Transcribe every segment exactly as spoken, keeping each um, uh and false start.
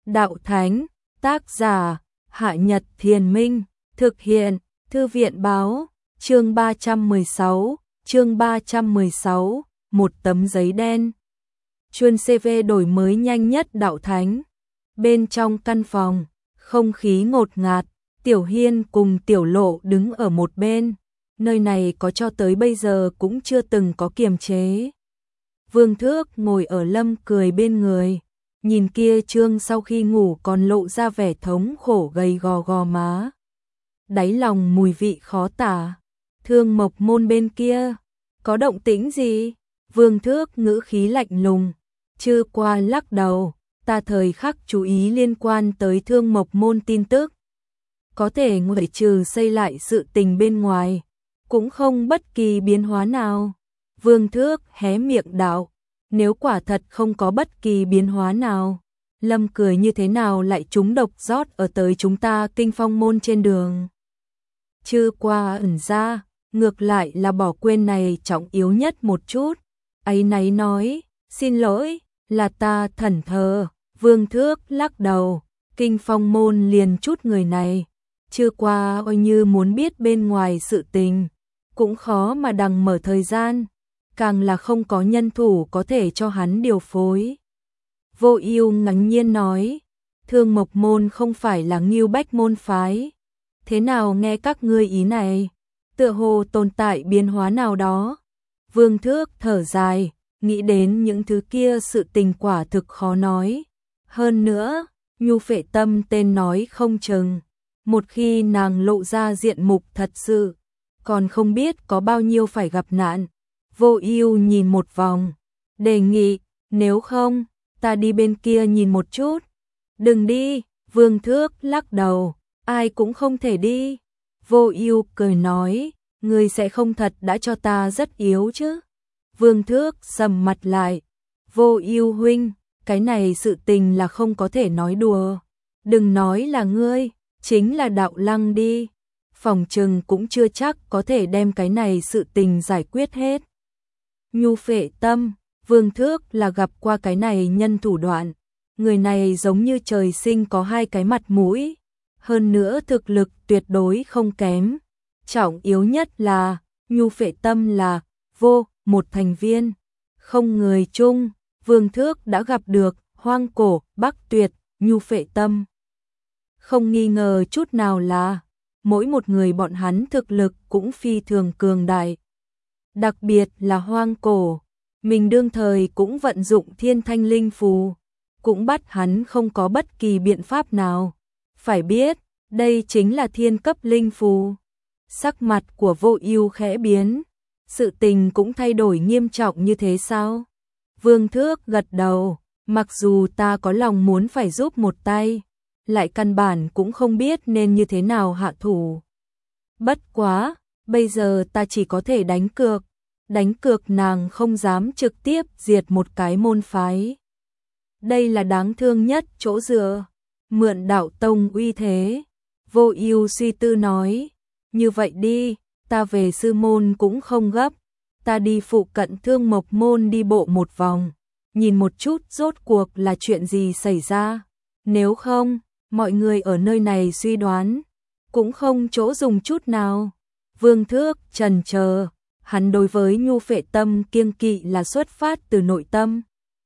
Đạo Thánh, tác giả, Hạ Nhật Thiền Minh, thực hiện, Thư viện báo, chương ba trăm mười sáu, chương ba trăm mười sáu, một tấm giấy đen. Chuyên xê vê đổi mới nhanh nhất Đạo Thánh. Bên trong căn phòng, không khí ngột ngạt, Tiểu Hiên cùng Tiểu Lộ đứng ở một bên, nơi này có cho tới bây giờ cũng chưa từng có kiềm chế. Vương Thước ngồi ở Lâm Cười bên người, nhìn kia Trương sau khi ngủ còn lộ ra vẻ thống khổ gầy gò gò má. Đáy lòng mùi vị khó tả. Thương Mộc Môn bên kia, có động tĩnh gì? Vương Thước ngữ khí lạnh lùng, Chư Qua lắc đầu, ta thời khắc chú ý liên quan tới Thương Mộc Môn tin tức. Có thể ngoại trừ xây lại sự tình bên ngoài, cũng không bất kỳ biến hóa nào. Vương Thước hé miệng đạo, nếu quả thật không có bất kỳ biến hóa nào, Lâm Cười như thế nào lại trúng độc rót ở tới chúng ta Kinh Phong Môn trên đường. Chư Qua ẩn ra, ngược lại là bỏ quên này trọng yếu nhất một chút. Áy náy nói, xin lỗi, là ta thẩn thờ. Vương Thước lắc đầu, Kinh Phong Môn liền chút người này. Chư Qua ôi như muốn biết bên ngoài sự tình, cũng khó mà đằng mở thời gian, càng là không có nhân thủ có thể cho hắn điều phối. Vô Ưu ngạc nhiên nói, Thương Mộc Môn không phải là Ngưu Bách môn phái. Thế nào nghe các ngươi ý này, tựa hồ tồn tại biến hóa nào đó. Vương Thước thở dài, nghĩ đến những thứ kia sự tình quả thực khó nói. Hơn nữa, Nhu Phệ Tâm tên nói không chừng, một khi nàng lộ ra diện mục thật sự, còn không biết có bao nhiêu phải gặp nạn. Vô Ưu nhìn một vòng, đề nghị, nếu không, ta đi bên kia nhìn một chút. Đừng đi, Vương Thước lắc đầu, ai cũng không thể đi. Vô Ưu cười nói, ngươi sẽ không thật đã cho ta rất yếu chứ? Vương Thước sầm mặt lại, Vô Ưu huynh, cái này sự tình là không có thể nói đùa. Đừng nói là ngươi, chính là Đạo Lăng đi, phòng trừng cũng chưa chắc có thể đem cái này sự tình giải quyết hết. Nhu Phệ Tâm, Vương Thước là gặp qua cái này nhân thủ đoạn, người này giống như trời sinh có hai cái mặt mũi, hơn nữa thực lực tuyệt đối không kém. Trọng yếu nhất là, Nhu Phệ Tâm là vô một thành viên, không người chung. Vương Thước đã gặp được Hoang Cổ, Bắc Tuyệt, Nhu Phệ Tâm. Không nghi ngờ chút nào là mỗi một người bọn hắn thực lực cũng phi thường cường đại. Đặc biệt là Hoang Cổ, mình đương thời cũng vận dụng Thiên Thanh Linh Phù, cũng bắt hắn không có bất kỳ biện pháp nào. Phải biết, đây chính là thiên cấp linh phù. Sắc mặt của Vô Ưu khẽ biến, sự tình cũng thay đổi nghiêm trọng như thế sao? Vương Thước gật đầu, mặc dù ta có lòng muốn phải giúp một tay, lại căn bản cũng không biết nên như thế nào hạ thủ. Bất quá, bây giờ ta chỉ có thể đánh cược, đánh cược nàng không dám trực tiếp diệt một cái môn phái. Đây là đáng thương nhất chỗ dựa, mượn Đạo Tông uy thế. Vô Ưu suy tư nói, như vậy đi, ta về sư môn cũng không gấp, ta đi phụ cận Thương Mộc Môn đi bộ một vòng, nhìn một chút rốt cuộc là chuyện gì xảy ra. Nếu không, mọi người ở nơi này suy đoán, cũng không chỗ dùng chút nào. Vương Thước chần chờ, hắn đối với Nhu Phệ Tâm kiêng kỵ là xuất phát từ nội tâm.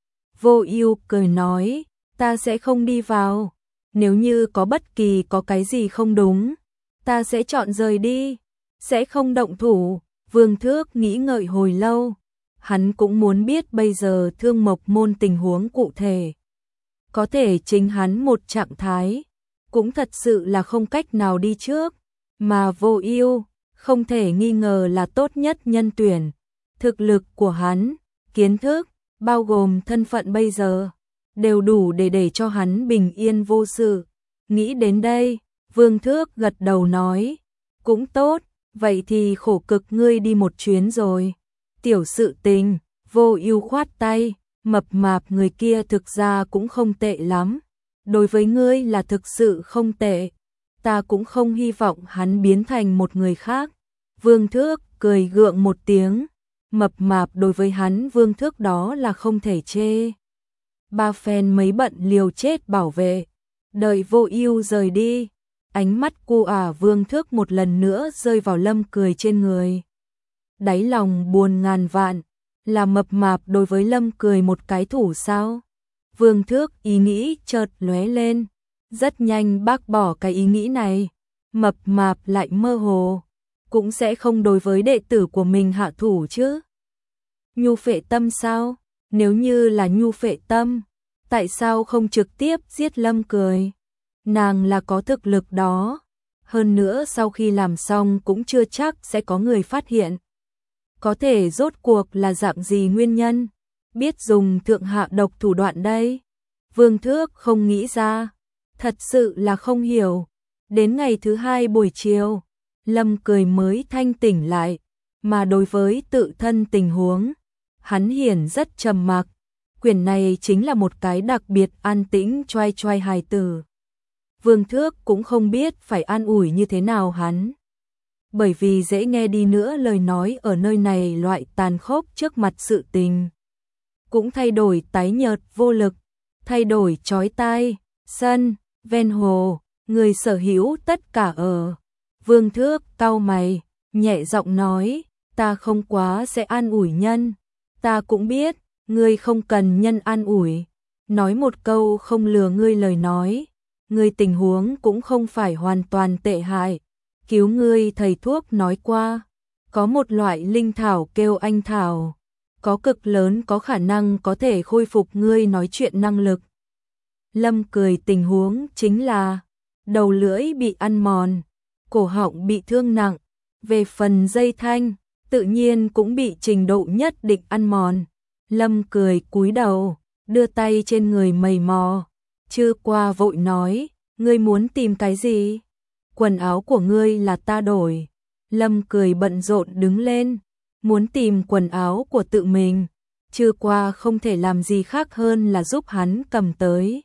Vô Ưu cười nói, ta sẽ không đi vào, nếu như có bất kỳ có cái gì không đúng, ta sẽ chọn rời đi, sẽ không động thủ. Vương Thước nghĩ ngợi hồi lâu, hắn cũng muốn biết bây giờ Thương Mộc Môn tình huống cụ thể. Có thể chính hắn một trạng thái, cũng thật sự là không cách nào đi trước, mà Vô Ưu không thể nghi ngờ là tốt nhất nhân tuyển. Thực lực của hắn, kiến thức, bao gồm thân phận bây giờ, đều đủ để để cho hắn bình yên vô sự. Nghĩ đến đây, Vương Thước gật đầu nói, cũng tốt, vậy thì khổ cực ngươi đi một chuyến rồi. Tiểu sự tình, Vô Ưu khoát tay, mập mạp người kia thực ra cũng không tệ lắm. Đối với ngươi là thực sự không tệ, ta cũng không hy vọng hắn biến thành một người khác. Vương Thước cười gượng một tiếng, mập mạp đối với hắn Vương Thước đó là không thể chê. Ba phen mấy bận liều chết bảo vệ, Đợi Vô Ưu rời đi, ánh mắt cu ả Vương Thước một lần nữa rơi vào Lâm Cười trên người. Đáy lòng buồn ngàn vạn, là mập mạp đối với Lâm Cười một cái thủ sao? Vương Thước ý nghĩ chợt lóe lên, rất nhanh bác bỏ cái ý nghĩ này. Mập mạp lại mơ hồ, cũng sẽ không đối với đệ tử của mình hạ thủ chứ. Nhu phệ tâm sao? Nếu như là nhu phệ tâm, tại sao không trực tiếp giết Lâm Cười? Nàng là có thực lực đó. Hơn nữa sau khi làm xong cũng chưa chắc sẽ có người phát hiện. Có thể rốt cuộc là dạng gì nguyên nhân? Biết dùng thượng hạ độc thủ đoạn đây? Vương Thước không nghĩ ra. Thật sự là không hiểu. Đến ngày thứ hai buổi chiều, Lâm Cười mới thanh tỉnh lại. Mà đối với tự thân tình huống, hắn hiển rất trầm mặc. Quyển này chính là một cái đặc biệt an tĩnh choai choai hài tử. Vương Thước cũng không biết phải an ủi như thế nào hắn. Bởi vì dễ nghe đi nữa lời nói ở nơi này loại tàn khốc trước mặt sự tình. Cũng thay đổi tái nhợt vô lực, thay đổi chói tai, sân, ven hồ, người sở hữu tất cả ở. Vương Thước cau mày, nhẹ giọng nói, ta không quá sẽ an ủi nhân. Ta cũng biết, ngươi không cần nhân an ủi. Nói một câu không lừa ngươi lời nói. Ngươi tình huống cũng không phải hoàn toàn tệ hại. Cứu ngươi thầy thuốc nói qua, có một loại linh thảo kêu anh thảo, có cực lớn có khả năng có thể khôi phục ngươi nói chuyện năng lực. Lâm Cười tình huống chính là đầu lưỡi bị ăn mòn, cổ họng bị thương nặng, về phần dây thanh, tự nhiên cũng bị trình độ nhất định ăn mòn. Lâm Cười cúi đầu, đưa tay trên người mầy mò, chưa qua vội nói, ngươi muốn tìm cái gì? Quần áo của ngươi là ta đổi. Lâm Cười bận rộn đứng lên, muốn tìm quần áo của tự mình, chưa qua không thể làm gì khác hơn là giúp hắn cầm tới.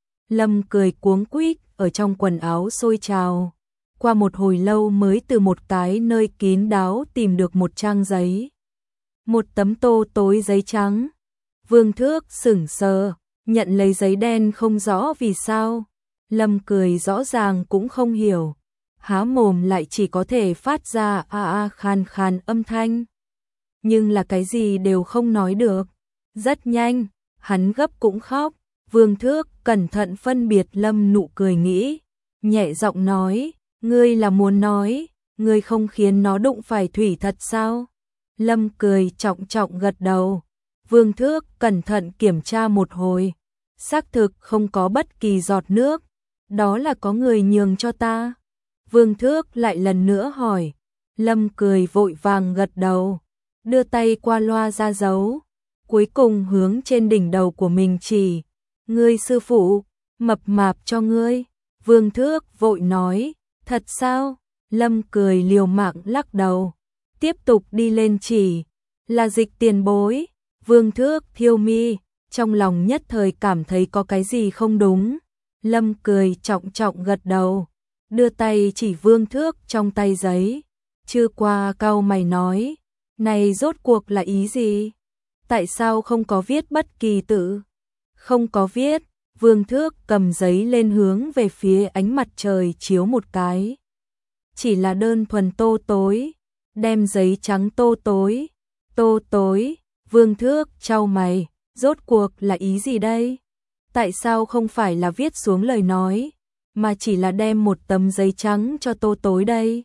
Lâm Cười cuống quýt ở trong quần áo sôi trào, qua một hồi lâu mới từ một cái nơi kín đáo tìm được một trang giấy. Một tấm tô tối giấy trắng. Vương Thước sững sờ, nhận lấy giấy đen không rõ vì sao. Lâm Cười rõ ràng cũng không hiểu, há mồm lại chỉ có thể phát ra a a khan khan âm thanh. Nhưng là cái gì đều không nói được. Rất nhanh, hắn gấp cũng khóc. Vương Thước cẩn thận phân biệt Lâm Nụ Cười nghĩ, nhẹ giọng nói, ngươi là muốn nói, ngươi không khiến nó đụng phải thủy thật sao? Lâm Cười trọng trọng gật đầu. Vương Thước cẩn thận kiểm tra một hồi, xác thực không có bất kỳ giọt nước, đó là có người nhường cho ta. Vương Thước lại lần nữa hỏi, Lâm Cười vội vàng gật đầu, đưa tay qua loa ra dấu, cuối cùng hướng trên đỉnh đầu của mình chỉ, ngươi sư phụ, mập mạp cho ngươi. Vương Thước vội nói, thật sao? Lâm Cười liều mạng lắc đầu, tiếp tục đi lên chỉ, là Dịch tiền bối. Vương Thước thiêu mi, trong lòng nhất thời cảm thấy có cái gì không đúng. Lâm Cười trọng trọng gật đầu, đưa tay chỉ Vương Thước trong tay giấy. Chưa qua cau mày nói, này rốt cuộc là ý gì? Tại sao không có viết bất kỳ tự? Không có viết. Vương Thước cầm giấy lên hướng về phía ánh mặt trời chiếu một cái. Chỉ là đơn thuần tô tối, đem giấy trắng tô tối, tô tối. Vương Thước chau mày, rốt cuộc là ý gì đây? Tại sao không phải là viết xuống lời nói, mà chỉ là đem một tấm giấy trắng cho tô tối đây?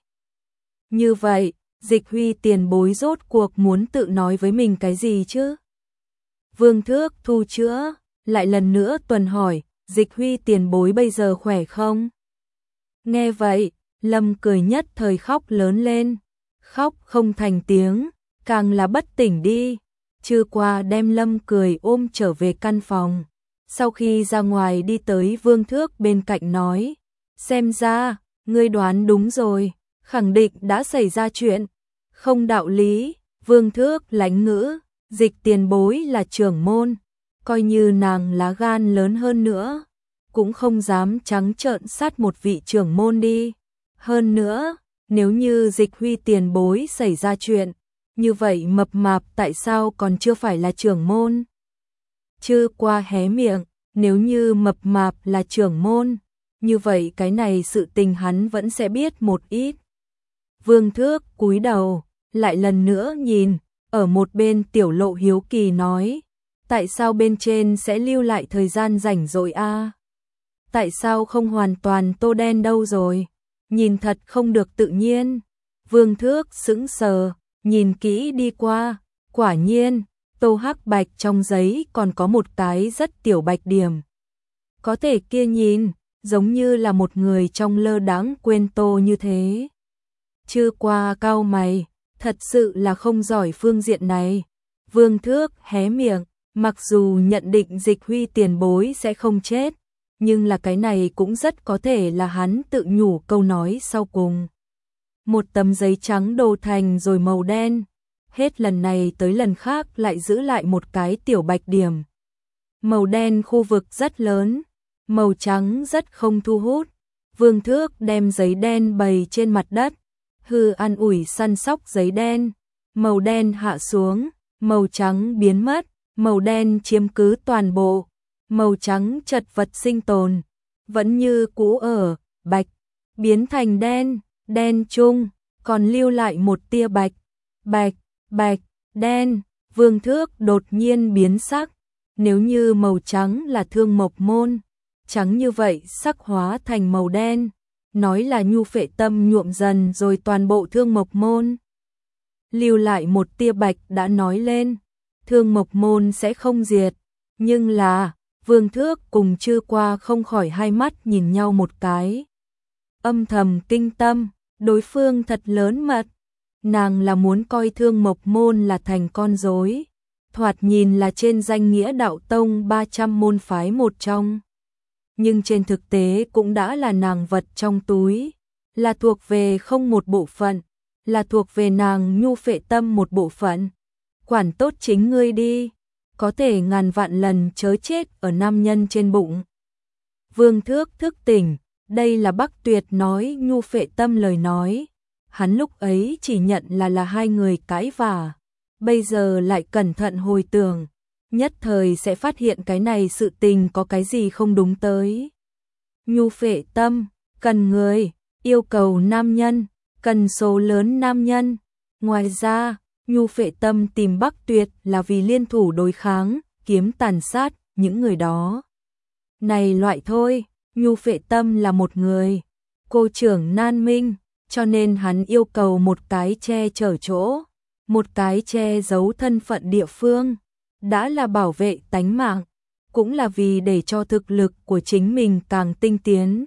Như vậy, Dịch Huy tiền bối rốt cuộc muốn tự nói với mình cái gì chứ? Vương Thước thu chữa, lại lần nữa tuần hỏi, Dịch Huy tiền bối bây giờ khỏe không? Nghe vậy, Lâm Cười nhất thời khóc lớn lên, khóc không thành tiếng, càng là bất tỉnh đi. Chưa qua đem Lâm Cười ôm trở về căn phòng. Sau khi ra ngoài đi tới Vương Thước bên cạnh nói, xem ra, ngươi đoán đúng rồi, khẳng định đã xảy ra chuyện. Không đạo lý. Vương Thước lánh ngữ, Dịch tiền bối là trưởng môn, coi như nàng lá gan lớn hơn nữa, cũng không dám trắng trợn sát một vị trưởng môn đi. Hơn nữa, nếu như Dịch Huy tiền bối xảy ra chuyện, như vậy mập mạp tại sao còn chưa phải là trưởng môn? Chưa qua hé miệng, nếu như mập mạp là trưởng môn, như vậy cái này sự tình hắn vẫn sẽ biết một ít. Vương Thước cúi đầu, lại lần nữa nhìn, ở một bên Tiểu Lộ hiếu kỳ nói, tại sao bên trên sẽ lưu lại thời gian rảnh rỗi a? Tại sao không hoàn toàn tô đen đâu rồi? Nhìn thật không được tự nhiên. Vương Thước sững sờ, nhìn kỹ đi qua, quả nhiên, tô hắc bạch trong giấy còn có một cái rất tiểu bạch điểm. Có thể kia nhìn, giống như là một người trong lơ đãng quên tô như thế. Chưa qua cau mày, thật sự là không giỏi phương diện này. Vương Thước hé miệng, mặc dù nhận định Dịch Huy tiền bối sẽ không chết, nhưng là cái này cũng rất có thể là hắn tự nhủ câu nói sau cùng. Một tấm giấy trắng đồ thành rồi màu đen, hết lần này tới lần khác lại giữ lại một cái tiểu bạch điểm. Màu đen khu vực rất lớn, màu trắng rất không thu hút. Vương Thước đem giấy đen bày trên mặt đất, hư an ủi săn sóc giấy đen, màu đen hạ xuống, màu trắng biến mất, màu đen chiếm cứ toàn bộ, màu trắng chật vật sinh tồn, vẫn như cũ ở, bạch, biến thành đen, đen chung, còn lưu lại một tia bạch, bạch, bạch, đen. Vương Thước đột nhiên biến sắc, nếu như màu trắng là thương mộc môn, trắng như vậy sắc hóa thành màu đen, nói là nhu phệ tâm nhuộm dần rồi toàn bộ thương mộc môn. Lưu lại một tia bạch đã nói lên, thương mộc môn sẽ không diệt, nhưng là, Vương Thước cùng Chư Qua không khỏi hai mắt nhìn nhau một cái. Âm thầm kinh tâm, đối phương thật lớn mật, nàng là muốn coi thương mộc môn là thành con rối, thoạt nhìn là trên danh nghĩa đạo tông ba trăm môn phái một trong. Nhưng trên thực tế cũng đã là nàng vật trong túi, là thuộc về không một bộ phận, là thuộc về nàng nhu phệ tâm một bộ phận. Quản tốt chính ngươi đi, có thể ngàn vạn lần chớ chết ở nam nhân trên bụng. Vương Thước thức tỉnh, đây là Bắc Tuyệt nói nhu phệ tâm lời nói. Hắn lúc ấy chỉ nhận là là hai người cãi vả, bây giờ lại cẩn thận hồi tưởng, nhất thời sẽ phát hiện cái này sự tình có cái gì không đúng tới. Nhu phệ tâm, cần người, yêu cầu nam nhân, cần số lớn nam nhân. Ngoài ra, nhu phệ tâm tìm Bắc Tuyệt là vì liên thủ đối kháng, kiếm tàn sát những người đó. Này loại thôi, nhu phệ tâm là một người, cô trưởng nan minh, cho nên hắn yêu cầu một cái che chở chỗ, một cái che giấu thân phận địa phương, đã là bảo vệ tánh mạng, cũng là vì để cho thực lực của chính mình càng tinh tiến.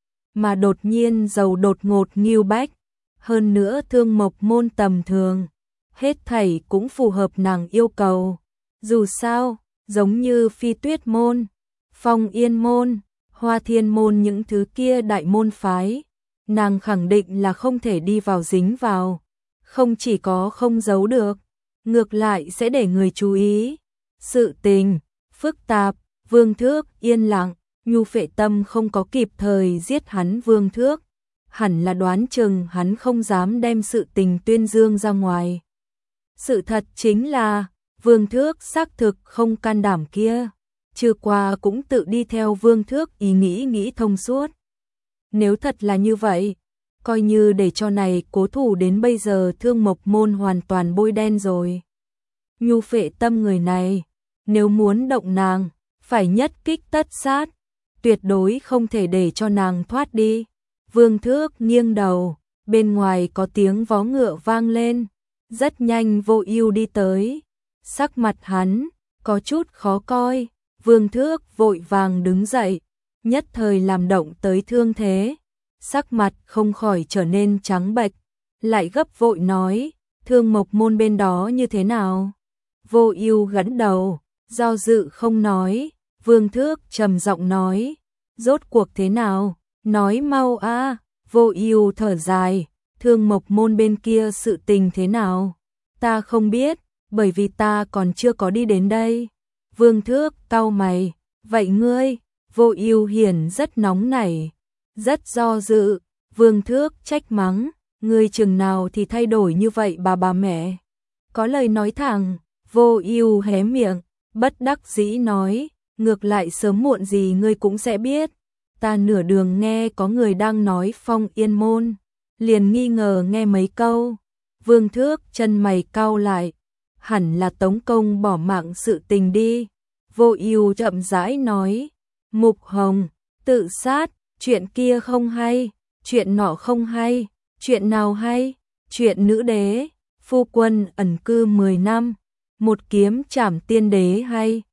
Mà đột nhiên giàu đột ngột nghiêu bách, hơn nữa thương mộc môn tầm thường, hết thảy cũng phù hợp nàng yêu cầu. Dù sao, giống như Phi Tuyết môn, Phong Yên môn, Hoa Thiên môn những thứ kia đại môn phái, nàng khẳng định là không thể đi vào dính vào, không chỉ có không giấu được, ngược lại sẽ để người chú ý. Sự tình phức tạp, Vương Thước yên lặng, nhu phệ tâm không có kịp thời giết hắn. Vương Thước hẳn là đoán chừng hắn không dám đem sự tình tuyên dương ra ngoài. Sự thật chính là, Vương Thước xác thực không can đảm kia, Chư Qua cũng tự đi theo Vương Thước ý nghĩ nghĩ thông suốt. Nếu thật là như vậy, coi như để cho này cố thủ đến bây giờ thương mộc môn hoàn toàn bôi đen rồi. Nhu phệ tâm người này, nếu muốn động nàng, phải nhất kích tất sát, tuyệt đối không thể để cho nàng thoát đi. Vương Thước nghiêng đầu, bên ngoài có tiếng vó ngựa vang lên, rất nhanh Vô Ưu đi tới, sắc mặt hắn có chút khó coi. Vương Thước vội vàng đứng dậy, nhất thời làm động tới thương thế, sắc mặt không khỏi trở nên trắng bệch, lại gấp vội nói, thương mộc môn bên đó như thế nào? Vô Ưu gật đầu, do dự không nói. Vương Thước trầm giọng nói, rốt cuộc thế nào? Nói mau a. Vô Ưu thở dài, thương mộc môn bên kia sự tình thế nào? Ta không biết, bởi vì ta còn chưa có đi đến đây. Vương Thước cau mày, vậy ngươi? Vô Ưu hiển rất nóng nảy, rất do dự. Vương Thước trách mắng, ngươi chừng nào thì thay đổi như vậy bà bà mẹ? Có lời nói thẳng. Vô Ưu hé miệng, bất đắc dĩ nói, ngược lại sớm muộn gì ngươi cũng sẽ biết. ta nửa đường nghe có người đang nói Phong Yên môn, liền nghi ngờ nghe mấy câu. Vương Thước chân mày cau lại, hẳn là Tống công bỏ mạng sự tình đi. Vô Ưu chậm rãi nói, Mục Hồng, tự sát, chuyện kia không hay, chuyện nọ không hay, chuyện nào hay? Chuyện nữ đế, phu quân ẩn cư mười năm, một kiếm trảm tiên đế hay,